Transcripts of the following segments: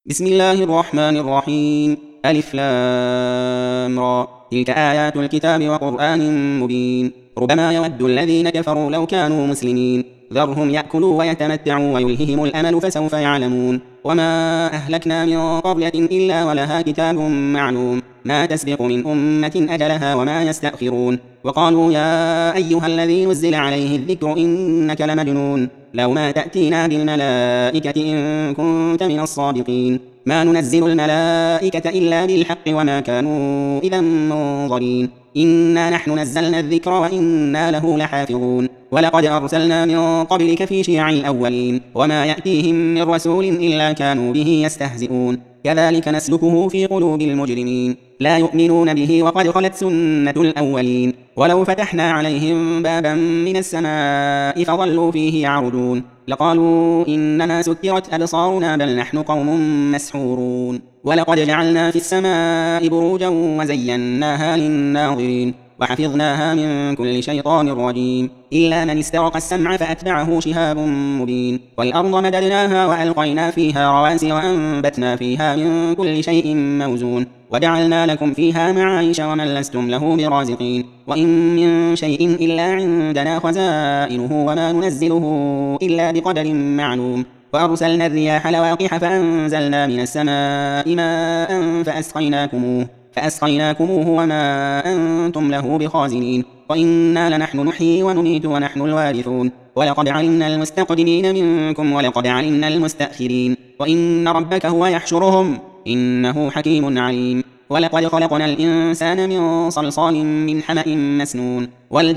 بسم الله الرحمن الرحيم. ألف لام را. تلك آيات الكتاب وقرآن مبين. ربما يود الذين كفروا لو كانوا مسلمين. ذرهم يأكلوا ويتمتعوا ويلههم الأمل فسوف يعلمون. وما أهلكنا من قرية إلا ولها كتاب معلوم ما تسبق من أمة أجلها وما يستأخرون. وقالوا يا أيها الذي نزل عليه الذكر إنك لمجنون لو ما تأتينا بالملائكة إن كنت من الصادقين. ما ننزل الملائكة إلا بالحق وما كانوا إذا منظرين. إنا نحن نزلنا الذكر وإنا له لحافظون. ولقد أرسلنا من قبلك في شيع الأولين وما يأتيهم من رسول إلا كانوا به يستهزئون. كذلك نسلكه في قلوب المجرمين لا يؤمنون به وقد خلت سنة الأولين. ولو فتحنا عليهم بابا من السماء فظلوا فيه يعرجون لقالوا إنما سكرت أبصارنا بل نحن قوم مسحورون. ولقد جعلنا في السماء بروجا وزيناها للناظرين وحفظناها من كل شيطان رجيم إلا من استرق السمع فأتبعه شهاب مبين. والأرض مددناها وألقينا فيها رواسي وأنبتنا فيها من كل شيء موزون وجعلنا لكم فيها معايش ومن لستم له برازقين. وإن من شيء إلا عندنا خزائنه وما ننزله إلا بقدر معلوم. وأرسلنا الرياح لواقح فأنزلنا من السماء ماء فأسقيناكموه وما أنتم له بخازنين. وإنا لنحن نحيي ونميت ونحن الوارثون. ولقد علمنا المستقدمين منكم ولقد علمنا المستأخرين. وإن ربك هو يحشرهم إنه حكيم عليم. ولقد خلقنا الإنسان من صلصال من حمأ مسنون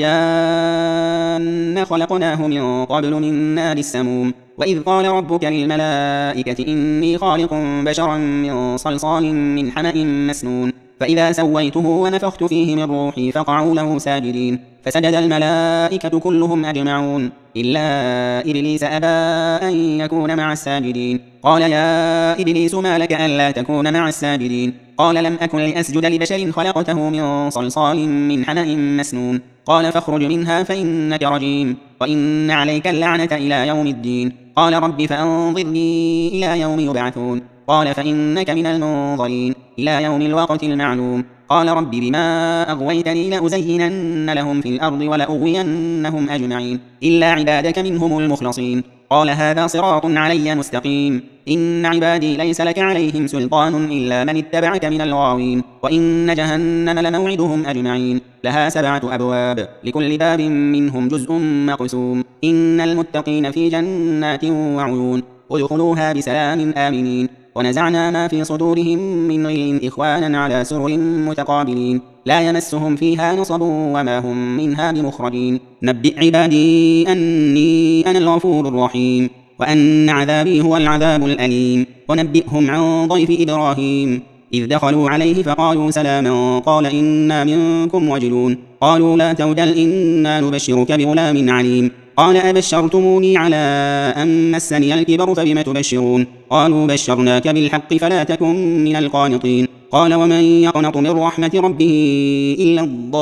والجان خلقناه من قبل من نار السموم. وإذ قال ربك للملائكة إني خالق بشرا من صلصال من حمأ مسنون فإذا سويته ونفخت فيه من روحي فقعوا له ساجدين فسجد الملائكة كلهم أجمعون إلا إبليس أبى أن يكون مع الساجدين. قال يا إبليس ما لك ألا تكون مع الساجدين؟ قال لم أكن لأسجد لبشر خلقته من صلصال من حمأ مسنون. قال فاخرج منها فإنك رجيم وإن عليك اللعنة إلى يوم الدين. قال رب فأنظرني إلى يوم يبعثون. قال فإنك من المنظرين إلى يوم الوقت المعلوم. قال رب بما أغويتني لأزينن لهم في الأرض ولأغوينهم أجمعين إلا عبادك منهم المخلصين. قال هذا صراط علي مستقيم. إن عبادي ليس لك عليهم سلطان إلا من اتبعك من الغاوين. وإن جهنم لموعدهم أجمعين لها 7 أبواب لكل باب منهم جزء مقسوم. إن المتقين في جنات وعيون ادخلوها بسلام آمنين. ونزعنا ما في صدورهم من غل إخوانا على سرر متقابلين لا يمسهم فيها نصب وما هم منها بمخرجين. نبئ عبادي أني أنا الغفور الرحيم وأن عذابي هو العذاب الأليم. ونبئهم عن ضيف إبراهيم إذ دخلوا عليه فقالوا سلاما قال إنا منكم وجلون. قالوا لا توجل إنا نبشرك بغلام عليم. قال أبشرتموني على أن مسني الكبر فبم تبشرون؟ قالوا بشرناك بالحق فلا تكن من القانطين. قال ومن يقنط من رحمة ربه إلا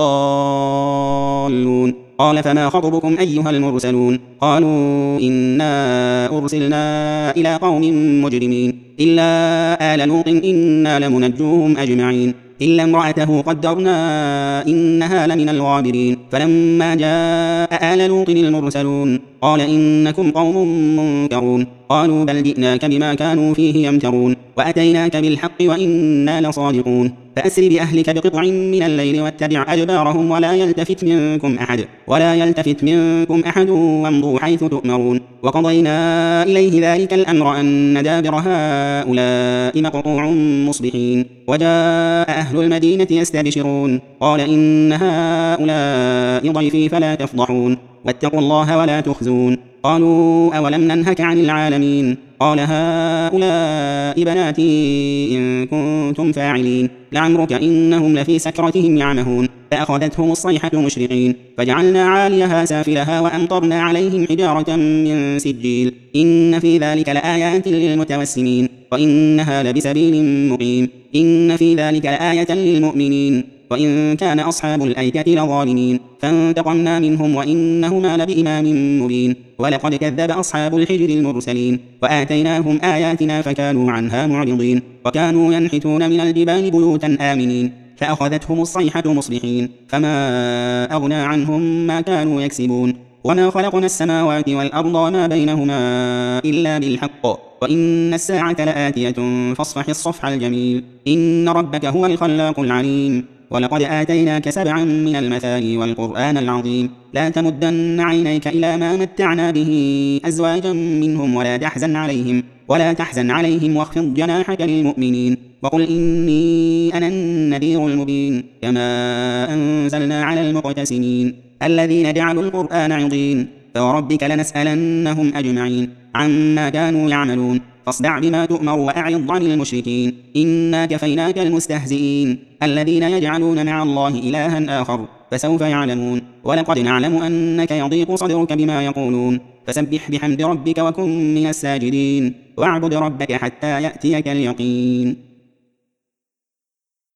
الضالون. قال فما خطبكم أيها المرسلون؟ قالوا إنا أرسلنا إلى قوم مجرمين إلا آل لوط إنا لمنجوهم أجمعين إلا امرأته قدرنا إنها لمن الغابرين. فلما جاء آل لوط المرسلون قال إنكم قوم منكرون. قالوا بل جئناك بما كانوا فيه يمترون وأتيناك بالحق وإنا لصادقون. فأسر بأهلك بقطع من الليل واتبع أدبارهم ولا يلتفت منكم أحد وامضوا حيث تؤمرون. وقضينا إليه ذلك الأمر أن دابر هؤلاء مقطوع مصبحين. وجاء أهل المدينة يستبشرون قال إن هؤلاء ضيفي فلا تفضحون واتقوا الله ولا تخزون. قالوا أولم ننهك عن العالمين؟ قال هؤلاء بناتي إن كنتم فاعلين لعمرك إنهم لفي سكرتهم يعمهون. فأخذتهم الصيحة مشرقين فجعلنا عاليها سافلها وأمطرنا عليهم حجارة من سجيل إن في ذلك لآيات للمتوسمين وإنها لبسبيل مقيم. إن في ذلك لآية للمؤمنين وإن كان أصحاب الأيكة لظالمين فانتقمنا منهم وإنهما لبإمام مبين ولقد كذب أصحاب الحجر المرسلين وآتيناهم آياتنا فكانوا عنها معرضين وكانوا ينحتون من الجبال بيوتا آمنين فأخذتهم الصيحة مصبحين فما أغنى عنهم ما كانوا يكسبون وما خلقنا السماوات والأرض وما بينهما إلا بالحق وإن الساعة لآتية فاصفح الصفح الجميل إن ربك هو الخلاق العليم ولقد آتيناك 7 من المثاني والقرآن العظيم لا تمدن عينيك إلى ما متعنا به أزواجا منهم ولا تحزن عليهم واخفض جناحك للمؤمنين وقل إني أنا النذير المبين كما أنزلنا على المقتسمين الذين جعلوا القرآن عضين فوربك لنسألنهم أجمعين عما كانوا يعملون فاصدع بما تؤمر وأعرض عن المشركين إنا كفيناك المستهزئين الذين يجعلون مع الله إلها آخر فسوف يعلمون ولقد نعلم أنك يضيق صدرك بما يقولون فسبح بحمد ربك وكن من الساجدين واعبد ربك حتى يأتيك اليقين